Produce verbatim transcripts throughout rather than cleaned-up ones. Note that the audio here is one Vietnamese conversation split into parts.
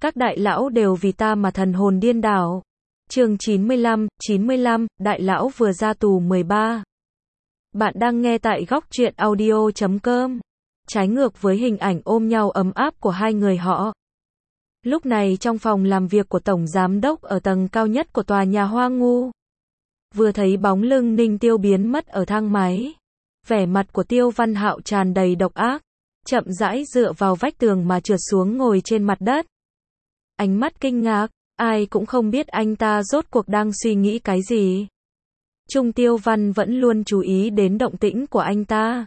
Các đại lão đều vì ta mà thần hồn điên đảo. Chương chín mươi lăm, chín mươi lăm, đại lão vừa ra tù mười ba. Bạn đang nghe tại góc truyện audio chấm com. Trái ngược với hình ảnh ôm nhau ấm áp của hai người họ. Lúc này trong phòng làm việc của Tổng Giám đốc ở tầng cao nhất của tòa nhà Hoa Ngu. Vừa thấy bóng lưng Ninh Tiêu biến mất ở thang máy. Vẻ mặt của Tiêu Văn Hạo tràn đầy độc ác. Chậm rãi dựa vào vách tường mà trượt xuống ngồi trên mặt đất. Ánh mắt kinh ngạc, ai cũng không biết anh ta rốt cuộc đang suy nghĩ cái gì. Trung Tiêu Văn vẫn luôn chú ý đến động tĩnh của anh ta.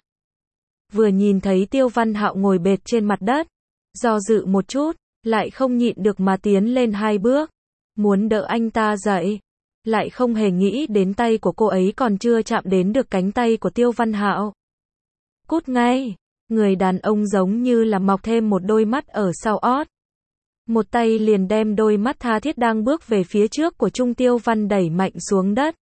Vừa nhìn thấy Tiêu Văn Hạo ngồi bệt trên mặt đất, do dự một chút, lại không nhịn được mà tiến lên hai bước, muốn đỡ anh ta dậy, lại không hề nghĩ đến tay của cô ấy còn chưa chạm đến được cánh tay của Tiêu Văn Hạo. Cút ngay, người đàn ông giống như là mọc thêm một đôi mắt ở sau ót. Một tay liền đem đôi mắt tha thiết đang bước về phía trước của Trung Tiêu Văn đẩy mạnh xuống đất.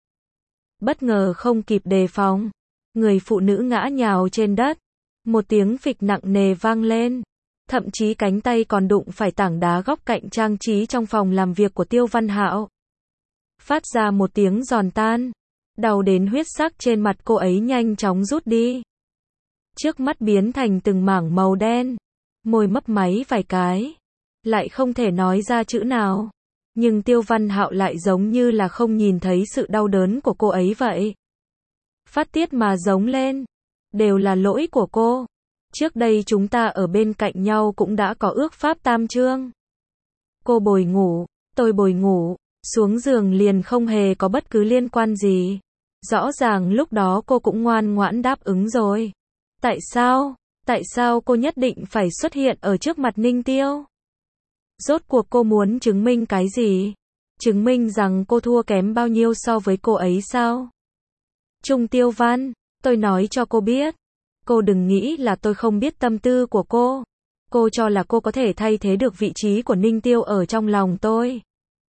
Bất ngờ không kịp đề phòng, người phụ nữ ngã nhào trên đất. Một tiếng phịch nặng nề vang lên. Thậm chí cánh tay còn đụng phải tảng đá góc cạnh trang trí trong phòng làm việc của Tiêu Văn Hạo. Phát ra một tiếng giòn tan. Đau đến huyết sắc trên mặt cô ấy nhanh chóng rút đi. Trước mắt biến thành từng mảng màu đen. Môi mấp máy vài cái. Lại không thể nói ra chữ nào. Nhưng Tiêu Văn Hạo lại giống như là không nhìn thấy sự đau đớn của cô ấy vậy. Phát tiết mà giống lên. Đều là lỗi của cô. Trước đây chúng ta ở bên cạnh nhau cũng đã có ước pháp tam chương. Cô bồi ngủ, tôi bồi ngủ, xuống giường liền không hề có bất cứ liên quan gì. Rõ ràng lúc đó cô cũng ngoan ngoãn đáp ứng rồi. Tại sao? Tại sao cô nhất định phải xuất hiện ở trước mặt Ninh Tiêu? Rốt cuộc cô muốn chứng minh cái gì? Chứng minh rằng cô thua kém bao nhiêu so với cô ấy sao? Trung Tiêu Văn, tôi nói cho cô biết. Cô đừng nghĩ là tôi không biết tâm tư của cô. Cô cho là cô có thể thay thế được vị trí của Ninh Tiêu ở trong lòng tôi.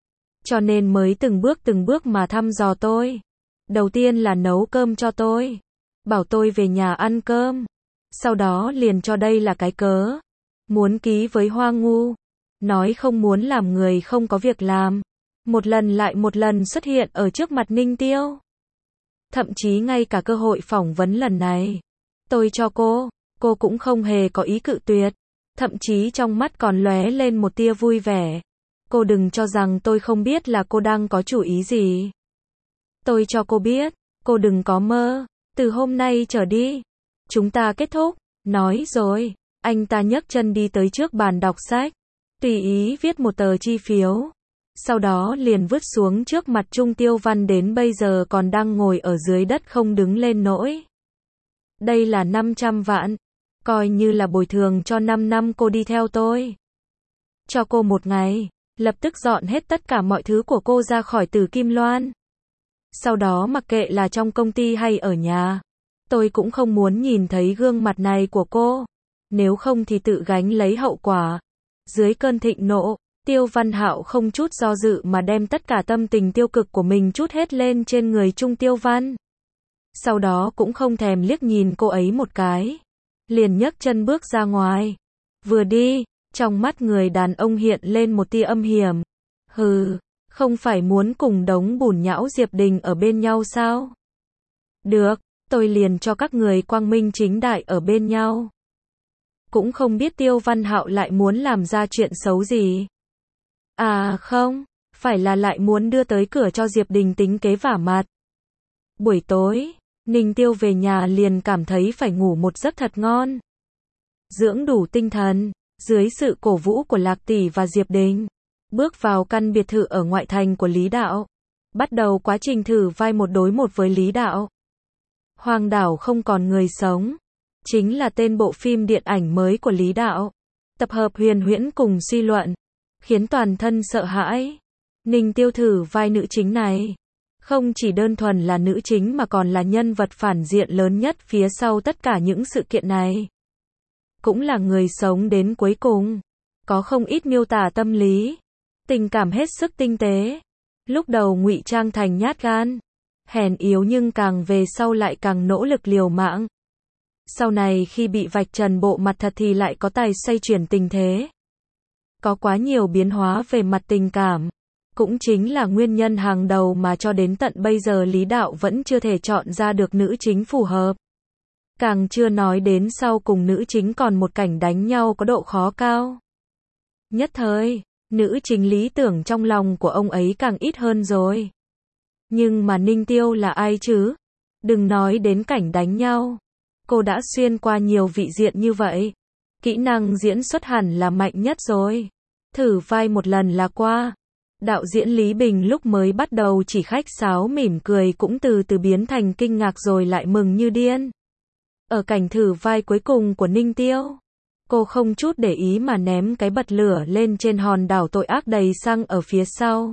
Cho nên mới từng bước từng bước mà thăm dò tôi. Đầu tiên là nấu cơm cho tôi. Bảo tôi về nhà ăn cơm. Sau đó liền cho đây là cái cớ. Muốn ký với Hoa Ngu. Nói không muốn làm người không có việc làm. Một lần lại một lần xuất hiện ở trước mặt Ninh Tiêu. Thậm chí ngay cả cơ hội phỏng vấn lần này. Tôi cho cô, cô cũng không hề có ý cự tuyệt. Thậm chí trong mắt còn lóe lên một tia vui vẻ. Cô đừng cho rằng tôi không biết là cô đang có chủ ý gì. Tôi cho cô biết, cô đừng có mơ. Từ hôm nay trở đi, chúng ta kết thúc. Nói rồi, anh ta nhấc chân đi tới trước bàn đọc sách. Tùy ý viết một tờ chi phiếu. Sau đó liền vứt xuống trước mặt Trung Tiêu Văn đến bây giờ còn đang ngồi ở dưới đất không đứng lên nổi. Đây là năm trăm vạn. Coi như là bồi thường cho năm năm cô đi theo tôi. Cho cô một ngày. Lập tức dọn hết tất cả mọi thứ của cô ra khỏi Tử Kim Loan. Sau đó mặc kệ là trong công ty hay ở nhà. Tôi cũng không muốn nhìn thấy gương mặt này của cô. Nếu không thì tự gánh lấy hậu quả. Dưới cơn thịnh nộ, Tiêu Văn Hạo không chút do dự mà đem tất cả tâm tình tiêu cực của mình trút hết lên trên người Trung Tiêu Văn. Sau đó cũng không thèm liếc nhìn cô ấy một cái. Liền nhấc chân bước ra ngoài. Vừa đi, trong mắt người đàn ông hiện lên một tia âm hiểm. Hừ, không phải muốn cùng đống bùn nhão Diệp Đình ở bên nhau sao? Được, tôi liền cho các người quang minh chính đại ở bên nhau. Cũng không biết Tiêu Văn Hạo lại muốn làm ra chuyện xấu gì. À không, phải là lại muốn đưa tới cửa cho Diệp Đình tính kế vả mặt. Buổi tối, Ninh Tiêu về nhà liền cảm thấy phải ngủ một giấc thật ngon. Dưỡng đủ tinh thần, dưới sự cổ vũ của Lạc Tỷ và Diệp Đình, bước vào căn biệt thự ở ngoại thành của Lý Đạo. Bắt đầu quá trình thử vai một đối một với Lý Đạo. Hoang đảo không còn người sống. Chính là tên bộ phim điện ảnh mới của Lý Đạo. Tập hợp huyền huyễn cùng suy luận. Khiến toàn thân sợ hãi. Ninh Tiêu thử vai nữ chính này. Không chỉ đơn thuần là nữ chính mà còn là nhân vật phản diện lớn nhất phía sau tất cả những sự kiện này. Cũng là người sống đến cuối cùng. Có không ít miêu tả tâm lý. Tình cảm hết sức tinh tế. Lúc đầu ngụy trang thành nhát gan. Hèn yếu nhưng càng về sau lại càng nỗ lực liều mạng. Sau này khi bị vạch trần bộ mặt thật thì lại có tài xoay chuyển tình thế. Có quá nhiều biến hóa về mặt tình cảm. Cũng chính là nguyên nhân hàng đầu mà cho đến tận bây giờ Lý Đạo vẫn chưa thể chọn ra được nữ chính phù hợp. Càng chưa nói đến sau cùng nữ chính còn một cảnh đánh nhau có độ khó cao. Nhất thời, nữ chính lý tưởng trong lòng của ông ấy càng ít hơn rồi. Nhưng mà Ninh Tiêu là ai chứ? Đừng nói đến cảnh đánh nhau. Cô đã xuyên qua nhiều vị diện như vậy. Kỹ năng diễn xuất hẳn là mạnh nhất rồi. Thử vai một lần là qua. Đạo diễn Lý Bình lúc mới bắt đầu chỉ khách sáo mỉm cười cũng từ từ biến thành kinh ngạc rồi lại mừng như điên. Ở cảnh thử vai cuối cùng của Ninh Tiêu, cô không chút để ý mà ném cái bật lửa lên trên hòn đảo tội ác đầy xăng ở phía sau.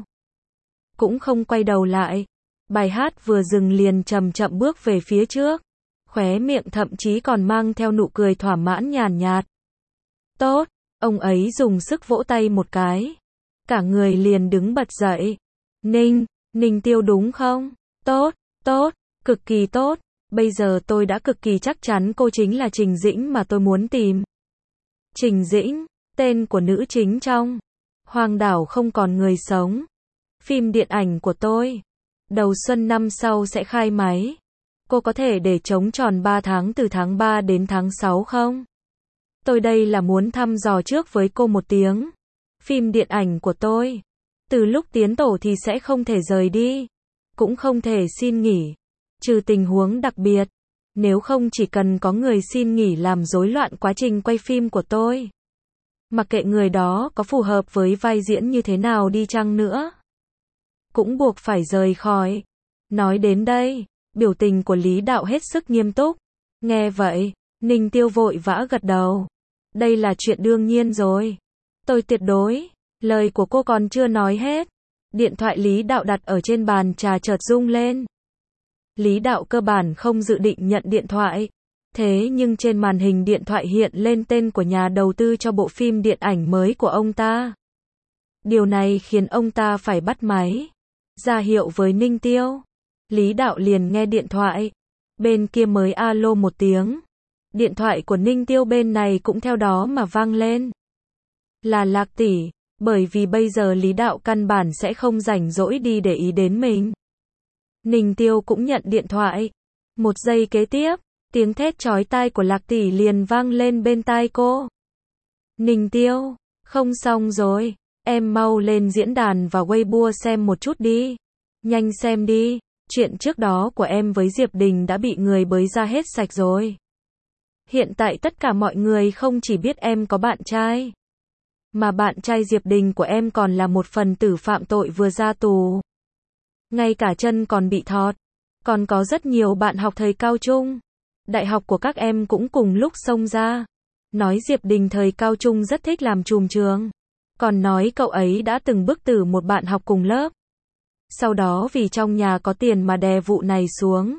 Cũng không quay đầu lại. Bài hát vừa dừng liền chậm chậm bước về phía trước. Khóe miệng thậm chí còn mang theo nụ cười thỏa mãn nhàn nhạt. Tốt, ông ấy dùng sức vỗ tay một cái. Cả người liền đứng bật dậy. Ninh, Ninh Tiêu đúng không? Tốt, tốt, cực kỳ tốt. Bây giờ tôi đã cực kỳ chắc chắn cô chính là Trình Dĩnh mà tôi muốn tìm. Trình Dĩnh, tên của nữ chính trong Hoang đảo không còn người sống. Phim điện ảnh của tôi. Đầu xuân năm sau sẽ khai máy. Cô có thể để trống tròn ba tháng từ tháng ba đến tháng sáu không? Tôi đây là muốn thăm dò trước với cô một tiếng. Phim điện ảnh của tôi. Từ lúc tiến tổ thì sẽ không thể rời đi. Cũng không thể xin nghỉ. Trừ tình huống đặc biệt. Nếu không chỉ cần có người xin nghỉ làm rối loạn quá trình quay phim của tôi. Mặc kệ người đó có phù hợp với vai diễn như thế nào đi chăng nữa. Cũng buộc phải rời khỏi. Nói đến đây, biểu tình của Lý Đạo hết sức nghiêm túc. Nghe vậy, Ninh Tiêu vội vã gật đầu. Đây là chuyện đương nhiên rồi. Tôi tuyệt đối. Lời của cô còn chưa nói hết. Điện thoại Lý Đạo đặt ở trên bàn trà chợt rung lên. Lý Đạo cơ bản không dự định nhận điện thoại. Thế nhưng trên màn hình điện thoại hiện lên tên của nhà đầu tư cho bộ phim điện ảnh mới của ông ta. Điều này khiến ông ta phải bắt máy. Ra hiệu với Ninh Tiêu. Lý Đạo liền nghe điện thoại. Bên kia mới alo một tiếng. Điện thoại của Ninh Tiêu bên này cũng theo đó mà vang lên. Là Lạc tỷ. Bởi vì bây giờ Lý Đạo căn bản sẽ không rảnh rỗi đi để ý đến mình. Ninh Tiêu cũng nhận điện thoại. Một giây kế tiếp, tiếng thét chói tai của Lạc tỷ liền vang lên bên tai cô. Ninh Tiêu, không xong rồi. Em mau lên diễn đàn và Weibo xem một chút đi. Nhanh xem đi. Chuyện trước đó của em với Diệp Đình đã bị người bới ra hết sạch rồi. Hiện tại tất cả mọi người không chỉ biết em có bạn trai. Mà bạn trai Diệp Đình của em còn là một phần tử phạm tội vừa ra tù. Ngay cả chân còn bị thọt. Còn có rất nhiều bạn học thời cao trung. Đại học của các em cũng cùng lúc xông ra. Nói Diệp Đình thời cao trung rất thích làm trùm trường. Còn nói cậu ấy đã từng bức tử một bạn học cùng lớp. Sau đó vì trong nhà có tiền mà đè vụ này xuống.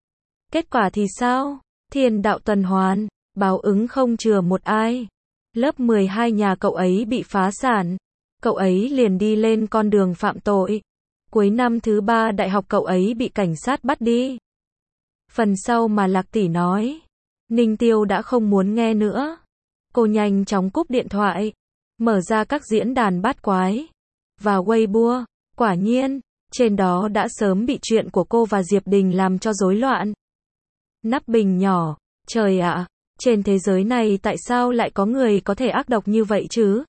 Kết quả thì sao? Thiên đạo tuần hoàn, báo ứng không chừa một ai. Lớp mười hai nhà cậu ấy bị phá sản. Cậu ấy liền đi lên con đường phạm tội. Cuối năm thứ ba đại học cậu ấy bị cảnh sát bắt đi. Phần sau mà Lạc tỷ nói. Ninh Tiêu đã không muốn nghe nữa. Cô nhanh chóng cúp điện thoại. Mở ra các diễn đàn bát quái. Và Weibo. Quả nhiên, trên đó đã sớm bị chuyện của cô và Diệp Đình làm cho rối loạn. Nắp bình nhỏ. Trời ạ, trên thế giới này tại sao lại có người có thể ác độc như vậy chứ?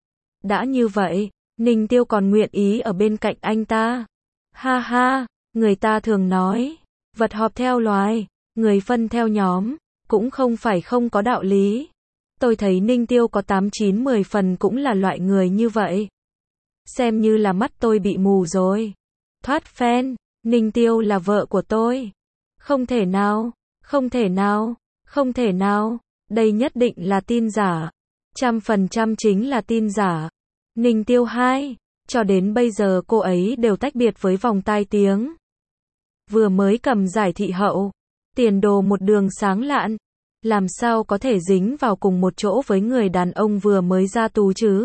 Đã như vậy, Ninh Tiêu còn nguyện ý ở bên cạnh anh ta. Ha ha, người ta thường nói, vật họp theo loài, người phân theo nhóm, cũng không phải không có đạo lý. Tôi thấy Ninh Tiêu có tám chín mười phần cũng là loại người như vậy. Xem như là mắt tôi bị mù rồi. Thoát fan, Ninh Tiêu là vợ của tôi. Không thể nào, không thể nào, không thể nào, đây nhất định là tin giả. Trăm phần trăm chính là tin giả. Ninh Tiêu hai, cho đến bây giờ cô ấy đều tách biệt với vòng tai tiếng. Vừa mới cầm giải thị hậu, tiền đồ một đường sáng lạn, làm sao có thể dính vào cùng một chỗ với người đàn ông vừa mới ra tù chứ?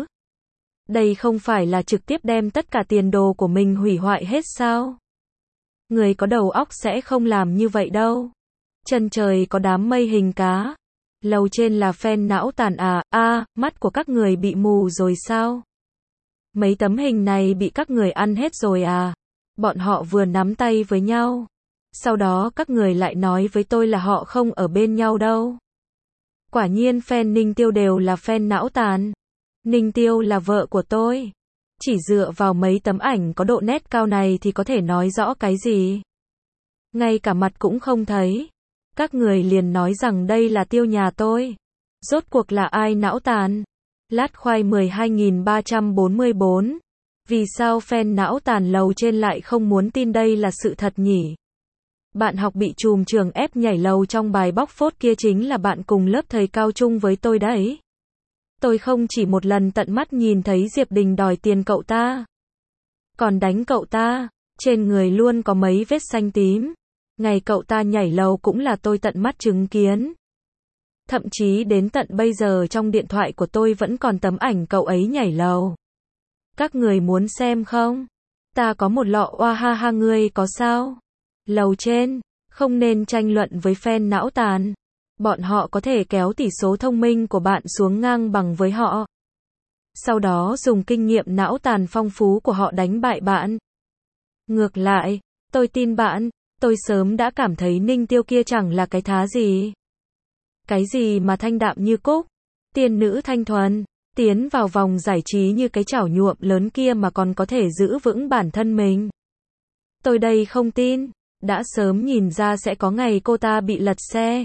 Đây không phải là trực tiếp đem tất cả tiền đồ của mình hủy hoại hết sao? Người có đầu óc sẽ không làm như vậy đâu. Chân trời có đám mây hình cá. Lầu trên là fan não tàn à, a, mắt của các người bị mù rồi sao? Mấy tấm hình này bị các người ăn hết rồi à? Bọn họ vừa nắm tay với nhau. Sau đó các người lại nói với tôi là họ không ở bên nhau đâu. Quả nhiên fan Ninh Tiêu đều là fan não tàn. Ninh Tiêu là vợ của tôi. Chỉ dựa vào mấy tấm ảnh có độ nét cao này thì có thể nói rõ cái gì? Ngay cả mặt cũng không thấy. Các người liền nói rằng đây là Tiêu nhà tôi. Rốt cuộc là ai não tàn? Lát khoai mười hai nghìn ba trăm bốn mươi bốn. Vì sao fan não tàn lầu trên lại không muốn tin đây là sự thật nhỉ? Bạn học bị trùm trường ép nhảy lầu trong bài bóc phốt kia chính là bạn cùng lớp thầy cao trung với tôi đấy. Tôi không chỉ một lần tận mắt nhìn thấy Diệp Đình đòi tiền cậu ta. Còn đánh cậu ta, trên người luôn có mấy vết xanh tím. Ngày cậu ta nhảy lầu cũng là tôi tận mắt chứng kiến. Thậm chí đến tận bây giờ trong điện thoại của tôi vẫn còn tấm ảnh cậu ấy nhảy lầu. Các người muốn xem không? Ta có một lọ oa ha ha ngươi có sao? Lầu trên, không nên tranh luận với fan não tàn. Bọn họ có thể kéo tỷ số thông minh của bạn xuống ngang bằng với họ. Sau đó dùng kinh nghiệm não tàn phong phú của họ đánh bại bạn. Ngược lại, tôi tin bạn, tôi sớm đã cảm thấy Ninh Tiêu kia chẳng là cái thá gì. Cái gì mà thanh đạm như cúc, tiên nữ thanh thuần, tiến vào vòng giải trí như cái chảo nhuộm lớn kia mà còn có thể giữ vững bản thân mình. Tôi đây không tin, đã sớm nhìn ra sẽ có ngày cô ta bị lật xe.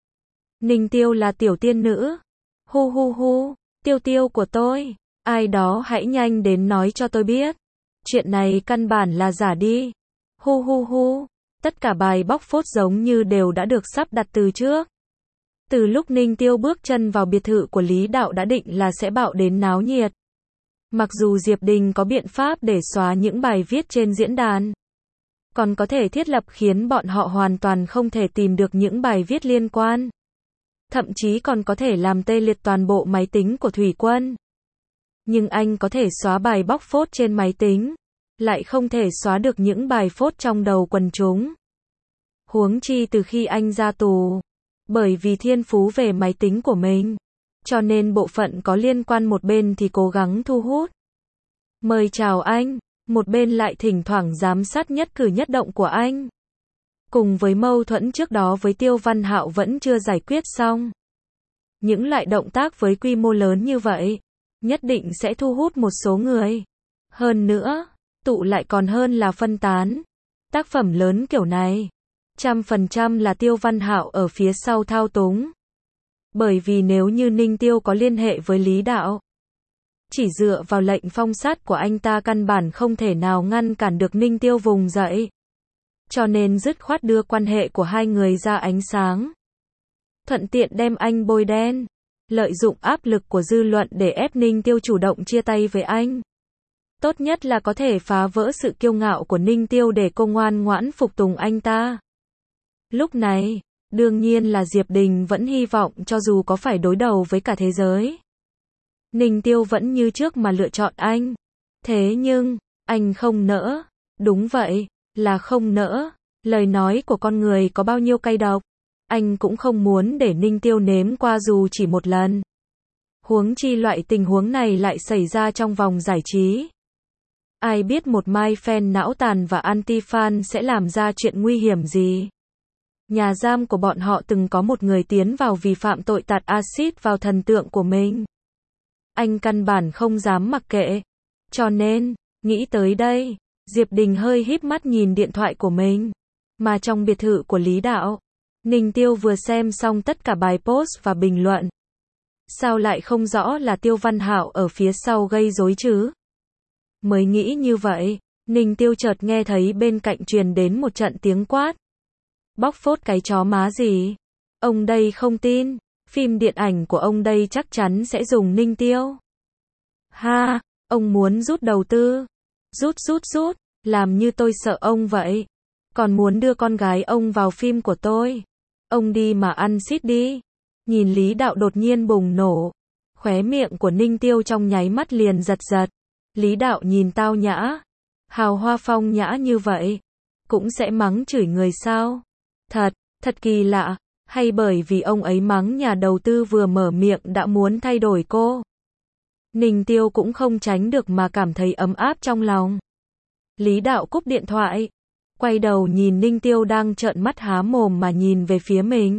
Ninh Tiêu là tiểu tiên nữ. Hu hu hu, Tiêu Tiêu của tôi, ai đó hãy nhanh đến nói cho tôi biết. Chuyện này căn bản là giả đi. Hu hu hu, tất cả bài bóc phốt giống như đều đã được sắp đặt từ trước. Từ lúc Ninh Tiêu bước chân vào biệt thự của Lý Đạo đã định là sẽ bạo đến náo nhiệt. Mặc dù Diệp Đình có biện pháp để xóa những bài viết trên diễn đàn, còn có thể thiết lập khiến bọn họ hoàn toàn không thể tìm được những bài viết liên quan. Thậm chí còn có thể làm tê liệt toàn bộ máy tính của Thủy Quân. Nhưng anh có thể xóa bài bóc phốt trên máy tính, lại không thể xóa được những bài phốt trong đầu quần chúng. Huống chi từ khi anh ra tù, bởi vì thiên phú về máy tính của mình, cho nên bộ phận có liên quan một bên thì cố gắng thu hút. Mời chào anh, một bên lại thỉnh thoảng giám sát nhất cử nhất động của anh. Cùng với mâu thuẫn trước đó với Tiêu Văn Hạo vẫn chưa giải quyết xong. Những loại động tác với quy mô lớn như vậy, nhất định sẽ thu hút một số người. Hơn nữa, tụ lại còn hơn là phân tán. Tác phẩm lớn kiểu này, trăm phần trăm là Tiêu Văn Hạo ở phía sau thao túng. Bởi vì nếu như Ninh Tiêu có liên hệ với Lý Đạo, chỉ dựa vào lệnh phong sát của anh ta căn bản không thể nào ngăn cản được Ninh Tiêu vùng dậy. Cho nên dứt khoát đưa quan hệ của hai người ra ánh sáng. Thuận tiện đem anh bôi đen. Lợi dụng áp lực của dư luận để ép Ninh Tiêu chủ động chia tay với anh. Tốt nhất là có thể phá vỡ sự kiêu ngạo của Ninh Tiêu để cô ngoan ngoãn phục tùng anh ta. Lúc này, đương nhiên là Diệp Đình vẫn hy vọng cho dù có phải đối đầu với cả thế giới, Ninh Tiêu vẫn như trước mà lựa chọn anh. Thế nhưng, anh không nỡ. Đúng vậy, là không nỡ. Lời nói của con người có bao nhiêu cay độc, anh cũng không muốn để Ninh Tiêu nếm qua dù chỉ một lần. Huống chi loại tình huống này lại xảy ra trong vòng giải trí. Ai biết một mai fan não tàn và anti-fan sẽ làm ra chuyện nguy hiểm gì. Nhà giam của bọn họ từng có một người tiến vào vì phạm tội tạt axit vào thần tượng của mình. Anh căn bản không dám mặc kệ. Cho nên, nghĩ tới đây, Diệp Đình hơi híp mắt nhìn điện thoại của mình. Mà trong biệt thự của Lý Đạo, Ninh Tiêu vừa xem xong tất cả bài post và bình luận. Sao lại không rõ là Tiêu Văn Hạo ở phía sau gây rối chứ? Mới nghĩ như vậy, Ninh Tiêu chợt nghe thấy bên cạnh truyền đến một trận tiếng quát. Bóc phốt cái chó má gì? Ông đây không tin, phim điện ảnh của ông đây chắc chắn sẽ dùng Ninh Tiêu. Ha, ông muốn rút đầu tư. Rút rút rút, làm như tôi sợ ông vậy. Còn muốn đưa con gái ông vào phim của tôi. Ông đi mà ăn xít đi. Nhìn Lý Đạo đột nhiên bùng nổ. Khóe miệng của Ninh Tiêu trong nháy mắt liền giật giật. Lý Đạo nhìn tao nhã, hào hoa phong nhã như vậy, cũng sẽ mắng chửi người sao? Thật, thật kỳ lạ. Hay bởi vì ông ấy mắng nhà đầu tư vừa mở miệng đã muốn thay đổi cô? Ninh Tiêu cũng không tránh được mà cảm thấy ấm áp trong lòng. Lý Đạo cúp điện thoại, quay đầu nhìn Ninh Tiêu đang trợn mắt há mồm mà nhìn về phía mình.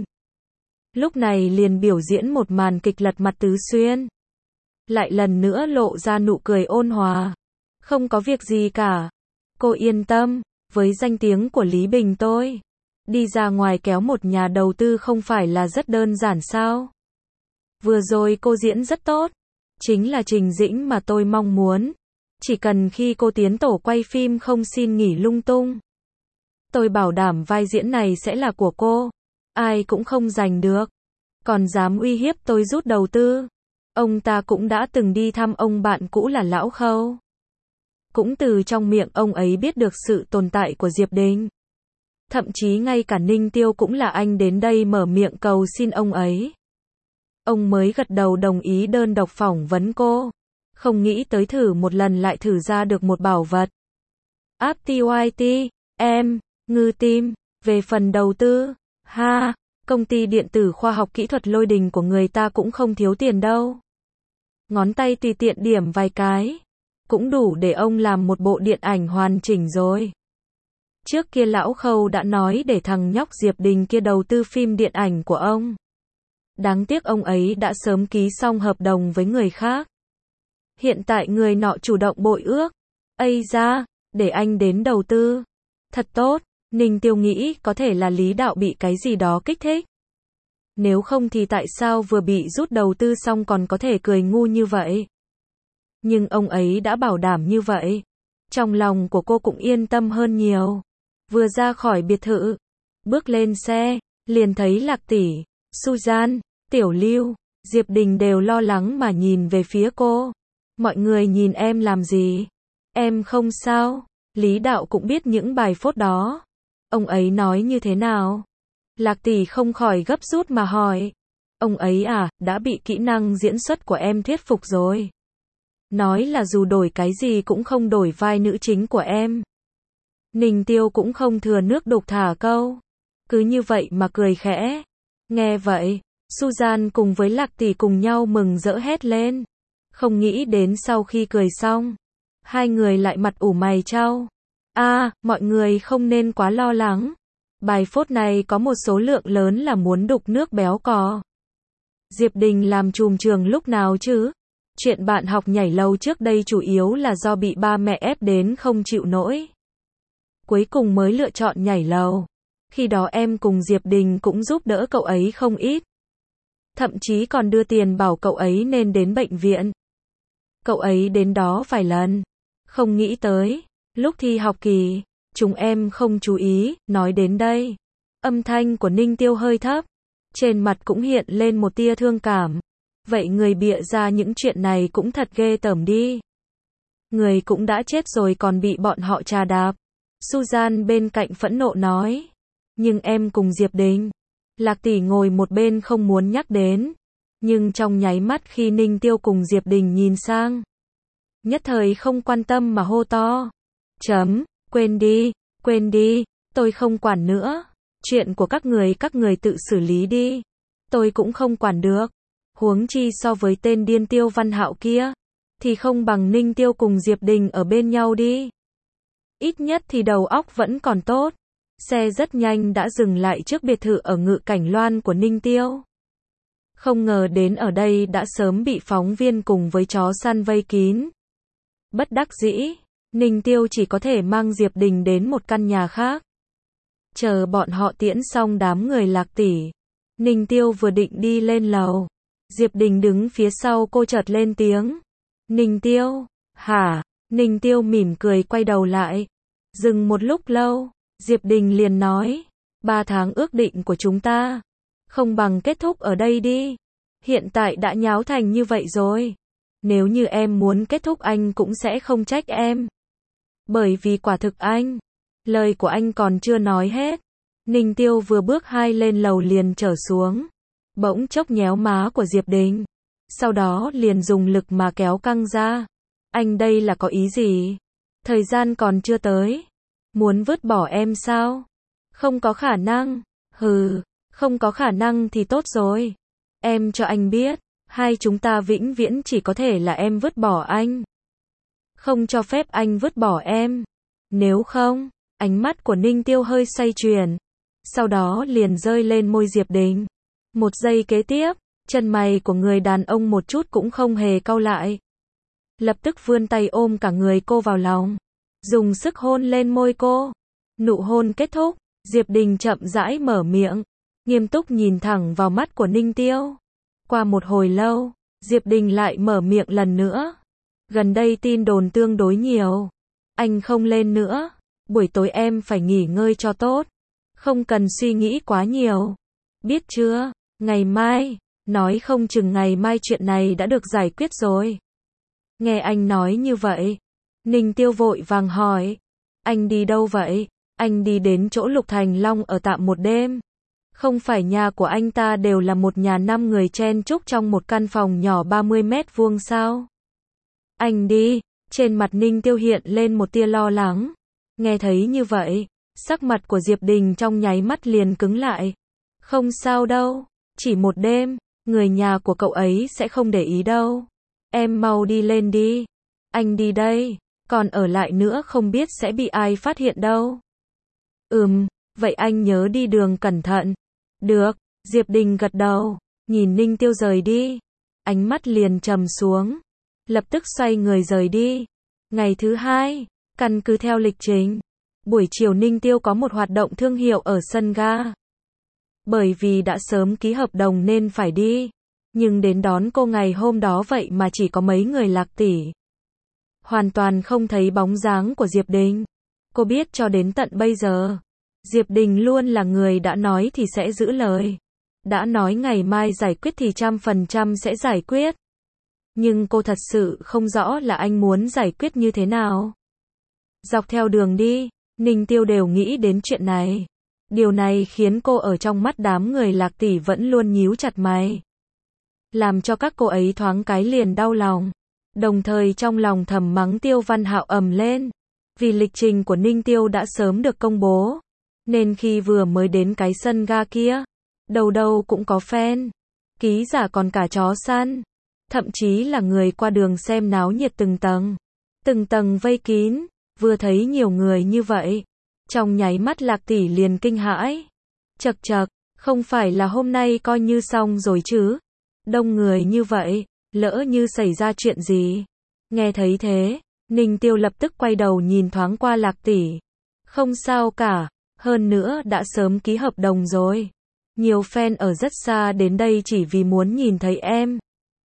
Lúc này liền biểu diễn một màn kịch lật mặt tứ xuyên. Lại lần nữa lộ ra nụ cười ôn hòa. Không có việc gì cả. Cô yên tâm, với danh tiếng của Lý Bình tôi, đi ra ngoài kéo một nhà đầu tư không phải là rất đơn giản sao? Vừa rồi cô diễn rất tốt. Chính là trình diễn mà tôi mong muốn. Chỉ cần khi cô tiến tổ quay phim không xin nghỉ lung tung. Tôi bảo đảm vai diễn này sẽ là của cô. Ai cũng không giành được. Còn dám uy hiếp tôi rút đầu tư. Ông ta cũng đã từng đi thăm ông bạn cũ là Lão Khâu. Cũng từ trong miệng ông ấy biết được sự tồn tại của Diệp Đình. Thậm chí ngay cả Ninh Tiêu cũng là anh đến đây mở miệng cầu xin ông ấy. Ông mới gật đầu đồng ý đơn độc phỏng vấn cô. Không nghĩ tới thử một lần lại thử ra được một bảo vật. App tê i tê, em, ngư tim, về phần đầu tư, ha, công ty điện tử khoa học kỹ thuật Lôi Đình của người ta cũng không thiếu tiền đâu. Ngón tay tùy tiện điểm vài cái, cũng đủ để ông làm một bộ điện ảnh hoàn chỉnh rồi. Trước kia Lão Khâu đã nói để thằng nhóc Diệp Đình kia đầu tư phim điện ảnh của ông. Đáng tiếc ông ấy đã sớm ký xong hợp đồng với người khác. Hiện tại người nọ chủ động bội ước. Ây da, để anh đến đầu tư. Thật tốt, Ninh Tiêu nghĩ có thể là Lý Đạo bị cái gì đó kích thích. Nếu không thì tại sao vừa bị rút đầu tư xong còn có thể cười ngu như vậy? Nhưng ông ấy đã bảo đảm như vậy. Trong lòng của cô cũng yên tâm hơn nhiều. Vừa ra khỏi biệt thự, bước lên xe, liền thấy Lạc Tỷ, Suzan, Tiểu Lưu, Diệp Đình đều lo lắng mà nhìn về phía cô. Mọi người nhìn em làm gì? Em không sao. Lý Đạo cũng biết những bài phốt đó. Ông ấy nói như thế nào? Lạc Tỷ không khỏi gấp rút mà hỏi. Ông ấy à, đã bị kỹ năng diễn xuất của em thuyết phục rồi. Nói là dù đổi cái gì cũng không đổi vai nữ chính của em. Ninh Tiêu cũng không thừa nước đục thả câu. Cứ như vậy mà cười khẽ. Nghe vậy, Suzan cùng với Lạc Tỷ cùng nhau mừng rỡ hét lên. Không nghĩ đến sau khi cười xong, hai người lại mặt ủ mày chau. À, mọi người không nên quá lo lắng. Bài phốt này có một số lượng lớn là muốn đục nước béo cò. Diệp Đình làm trùm trường lúc nào chứ? Chuyện bạn học nhảy lầu trước đây chủ yếu là do bị ba mẹ ép đến không chịu nổi. Cuối cùng mới lựa chọn nhảy lầu. Khi đó em cùng Diệp Đình cũng giúp đỡ cậu ấy không ít. Thậm chí còn đưa tiền bảo cậu ấy nên đến bệnh viện. Cậu ấy đến đó vài lần. Không nghĩ tới, lúc thi học kỳ, chúng em không chú ý, nói đến đây. Âm thanh của Ninh Tiêu hơi thấp. Trên mặt cũng hiện lên một tia thương cảm. Vậy người bịa ra những chuyện này cũng thật ghê tởm đi. Người cũng đã chết rồi còn bị bọn họ trà đạp. Suzan bên cạnh phẫn nộ nói. Nhưng em cùng Diệp Đình. Lạc Tỷ ngồi một bên không muốn nhắc đến. Nhưng trong nháy mắt khi Ninh Tiêu cùng Diệp Đình nhìn sang, nhất thời không quan tâm mà hô to. Chấm, quên đi, quên đi, tôi không quản nữa. Chuyện của các người các người tự xử lý đi. Tôi cũng không quản được. Huống chi so với tên điên Tiêu Văn Hạo kia, thì không bằng Ninh Tiêu cùng Diệp Đình ở bên nhau đi. Ít nhất thì đầu óc vẫn còn tốt. Xe rất nhanh đã dừng lại trước biệt thự ở Ngự Cảnh Loan của Ninh Tiêu. Không ngờ đến ở đây đã sớm bị phóng viên cùng với chó săn vây kín. Bất đắc dĩ, Ninh Tiêu chỉ có thể mang Diệp Đình đến một căn nhà khác. Chờ bọn họ tiễn xong đám người Lạc Tỷ, Ninh Tiêu vừa định đi lên lầu. Diệp Đình đứng phía sau cô chợt lên tiếng. Ninh Tiêu, hả? Ninh Tiêu mỉm cười quay đầu lại. Dừng một lúc lâu, Diệp Đình liền nói. Ba tháng ước định của chúng ta, không bằng kết thúc ở đây đi. Hiện tại đã nháo thành như vậy rồi. Nếu như em muốn kết thúc anh cũng sẽ không trách em. Bởi vì quả thực anh, lời của anh còn chưa nói hết. Ninh Tiêu vừa bước hai lên lầu liền trở xuống. Bỗng chốc nhéo má của Diệp Đình. Sau đó liền dùng lực mà kéo căng ra. Anh đây là có ý gì? Thời gian còn chưa tới. Muốn vứt bỏ em sao? Không có khả năng. Hừ, Không có khả năng thì tốt rồi. Em cho anh biết, hai chúng ta vĩnh viễn chỉ có thể là em vứt bỏ anh. Không cho phép anh vứt bỏ em. Nếu không, ánh mắt của Ninh Tiêu hơi xoay chuyển. Sau đó liền rơi lên môi Diệp Đình. Một giây kế tiếp, chân mày của người đàn ông một chút cũng không hề cau lại. Lập tức vươn tay ôm cả người cô vào lòng. Dùng sức hôn lên môi cô. Nụ hôn kết thúc, Diệp Đình chậm rãi mở miệng. Nghiêm túc nhìn thẳng vào mắt của Ninh Tiêu. Qua một hồi lâu, Diệp Đình lại mở miệng lần nữa. Gần đây tin đồn tương đối nhiều. Anh không lên nữa. Buổi tối em phải nghỉ ngơi cho tốt. Không cần suy nghĩ quá nhiều. Biết chưa? Ngày mai, nói không chừng ngày mai chuyện này đã được giải quyết rồi. Nghe anh nói như vậy, Ninh Tiêu vội vàng hỏi. Anh đi đâu vậy? Anh đi đến chỗ Lục Thành Long ở tạm một đêm. Không phải nhà của anh ta đều là một nhà năm người chen chúc trong một căn phòng nhỏ ba mươi mét vuông sao? Anh đi, trên mặt Ninh Tiêu hiện lên một tia lo lắng. Nghe thấy như vậy, sắc mặt của Diệp Đình trong nháy mắt liền cứng lại. Không sao đâu, chỉ một đêm, người nhà của cậu ấy sẽ không để ý đâu. Em mau đi lên đi. Anh đi đây, còn ở lại nữa không biết sẽ bị ai phát hiện đâu. Ừm, vậy anh nhớ đi đường cẩn thận. Được, Diệp Đình gật đầu, nhìn Ninh Tiêu rời đi. Ánh mắt liền trầm xuống. Lập tức xoay người rời đi. Ngày thứ hai, căn cứ theo lịch trình. Buổi chiều Ninh Tiêu có một hoạt động thương hiệu ở sân ga. Bởi vì đã sớm ký hợp đồng nên phải đi. Nhưng đến đón cô ngày hôm đó vậy mà chỉ có mấy người Lạc Tỷ. Hoàn toàn không thấy bóng dáng của Diệp Đình. Cô biết cho đến tận bây giờ, Diệp Đình luôn là người đã nói thì sẽ giữ lời. Đã nói ngày mai giải quyết thì trăm phần trăm sẽ giải quyết. Nhưng cô thật sự không rõ là anh muốn giải quyết như thế nào. Dọc theo đường đi, Ninh Tiêu đều nghĩ đến chuyện này. Điều này khiến cô ở trong mắt đám người Lạc Tỷ vẫn luôn nhíu chặt mày. Làm cho các cô ấy thoáng cái liền đau lòng. Đồng thời trong lòng thầm mắng Tiêu Văn Hạo ầm lên. Vì lịch trình của Ninh Tiêu đã sớm được công bố. Nên khi vừa mới đến cái sân ga kia, đầu đầu cũng có fan. Ký giả còn cả chó săn. Thậm chí là người qua đường xem náo nhiệt từng tầng. Từng tầng vây kín. Vừa thấy nhiều người như vậy, trong nháy mắt Lạc Tỷ liền kinh hãi. Chậc chậc, không phải là hôm nay coi như xong rồi chứ? Đông người như vậy, lỡ như xảy ra chuyện gì? Nghe thấy thế, Ninh Tiêu lập tức quay đầu nhìn thoáng qua Lạc Tỷ. Không sao cả, hơn nữa đã sớm ký hợp đồng rồi. Nhiều fan ở rất xa đến đây chỉ vì muốn nhìn thấy em.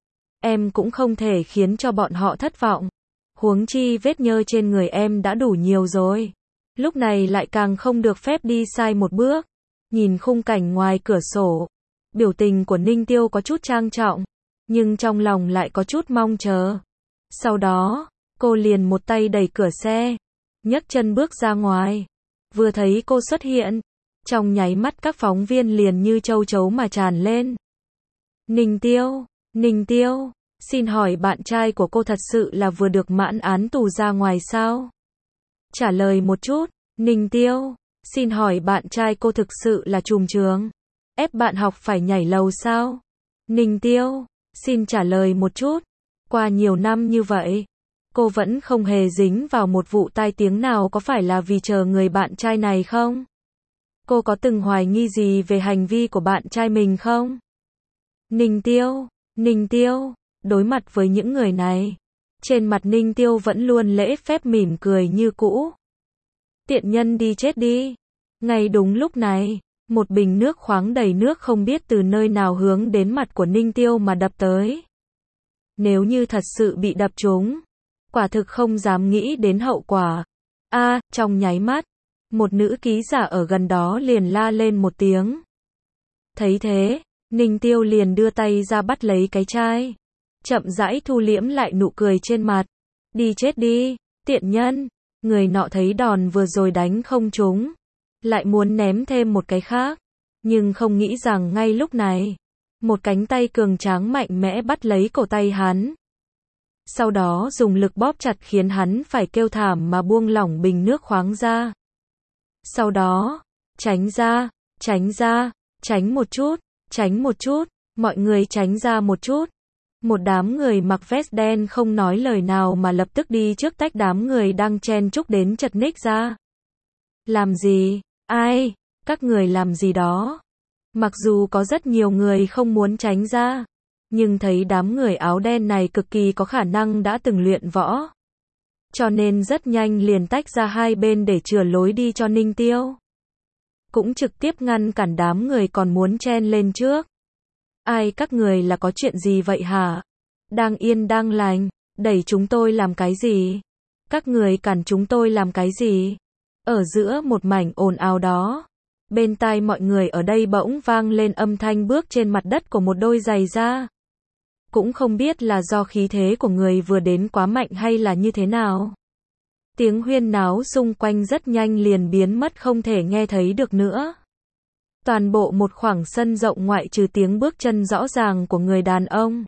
Em cũng không thể khiến cho bọn họ thất vọng. Huống chi vết nhơ trên người em đã đủ nhiều rồi. Lúc này lại càng không được phép đi sai một bước. Nhìn khung cảnh ngoài cửa sổ, biểu tình của Ninh Tiêu có chút trang trọng, nhưng trong lòng lại có chút mong chờ. Sau đó, cô liền một tay đẩy cửa xe, nhấc chân bước ra ngoài. Vừa thấy cô xuất hiện, trong nháy mắt các phóng viên liền như châu chấu mà tràn lên. Ninh Tiêu, Ninh Tiêu, xin hỏi bạn trai của cô thật sự là vừa được mãn án tù ra ngoài sao? Trả lời một chút. Ninh Tiêu, xin hỏi bạn trai cô thực sự là trùm trường, ép bạn học phải nhảy lầu sao? Ninh Tiêu, xin trả lời một chút. Qua nhiều năm như vậy, cô vẫn không hề dính vào một vụ tai tiếng nào, có phải là vì chờ người bạn trai này không? Cô có từng hoài nghi gì về hành vi của bạn trai mình không? Ninh Tiêu, Ninh Tiêu, đối mặt với những người này, trên mặt Ninh Tiêu vẫn luôn lễ phép mỉm cười như cũ. Tiện nhân đi chết đi. Ngay đúng lúc này, một bình nước khoáng đầy nước không biết từ nơi nào hướng đến mặt của Ninh Tiêu mà đập tới. Nếu như thật sự bị đập trúng, quả thực không dám nghĩ đến hậu quả. A, à, trong nháy mắt, một nữ ký giả ở gần đó liền la lên một tiếng. Thấy thế, Ninh Tiêu liền đưa tay ra bắt lấy cái chai, chậm rãi thu liễm lại nụ cười trên mặt. Đi chết đi, tiện nhân. Người nọ thấy đòn vừa rồi đánh không trúng, lại muốn ném thêm một cái khác, nhưng không nghĩ rằng ngay lúc này, một cánh tay cường tráng mạnh mẽ bắt lấy cổ tay hắn. Sau đó dùng lực bóp chặt khiến hắn phải kêu thảm mà buông lỏng bình nước khoáng ra. Sau đó, tránh ra, tránh ra, Tránh một chút, tránh một chút, mọi người tránh ra một chút. Một đám người mặc vest đen không nói lời nào mà lập tức đi trước tách đám người đang chen chúc đến chật ních ra. Làm gì? Ai? Các người làm gì đó? Mặc dù có rất nhiều người không muốn tránh ra, nhưng thấy đám người áo đen này cực kỳ có khả năng đã từng luyện võ. Cho nên rất nhanh liền tách ra hai bên để chừa lối đi cho Ninh Tiêu. Cũng trực tiếp ngăn cản đám người còn muốn chen lên trước. Ai các người là có chuyện gì vậy hả? Đang yên đang lành, đẩy chúng tôi làm cái gì? Các người cản chúng tôi làm cái gì? Ở giữa một mảnh ồn ào đó, bên tai mọi người ở đây bỗng vang lên âm thanh bước trên mặt đất của một đôi giày da. Cũng không biết là do khí thế của người vừa đến quá mạnh hay là như thế nào. Tiếng huyên náo xung quanh rất nhanh liền biến mất không thể nghe thấy được nữa. Toàn bộ một khoảng sân rộng ngoại trừ tiếng bước chân rõ ràng của người đàn ông,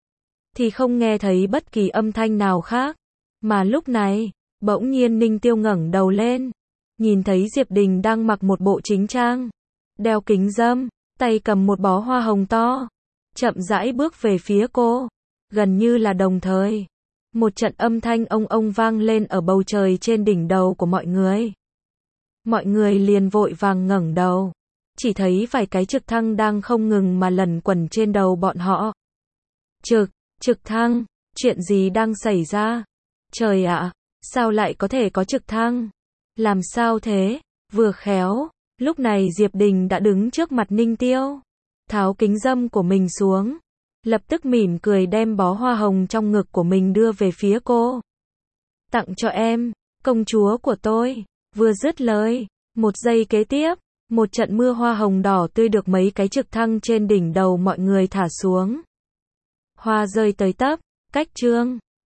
thì không nghe thấy bất kỳ âm thanh nào khác. Mà lúc này, bỗng nhiên Ninh Tiêu ngẩng đầu lên, nhìn thấy Diệp Đình đang mặc một bộ chính trang, đeo kính râm, tay cầm một bó hoa hồng to, chậm rãi bước về phía cô. Gần như là đồng thời, một trận âm thanh ông ông vang lên ở bầu trời trên đỉnh đầu của mọi người. Mọi người liền vội vàng ngẩng đầu, chỉ thấy vài cái trực thăng đang không ngừng mà lẩn quẩn trên đầu bọn họ. Trực, trực thăng, chuyện gì đang xảy ra? Trời ạ, sao lại có thể có trực thăng? Làm sao thế? Vừa khéo, lúc này Diệp Đình đã đứng trước mặt Ninh Tiêu, tháo kính râm của mình xuống, lập tức mỉm cười đem bó hoa hồng trong ngực của mình đưa về phía cô. Tặng cho em, công chúa của tôi. Vừa dứt lời, một giây kế tiếp, một trận mưa hoa hồng đỏ tươi được mấy cái trực thăng trên đỉnh đầu mọi người thả xuống. Hoa rơi tới tấp, cách chương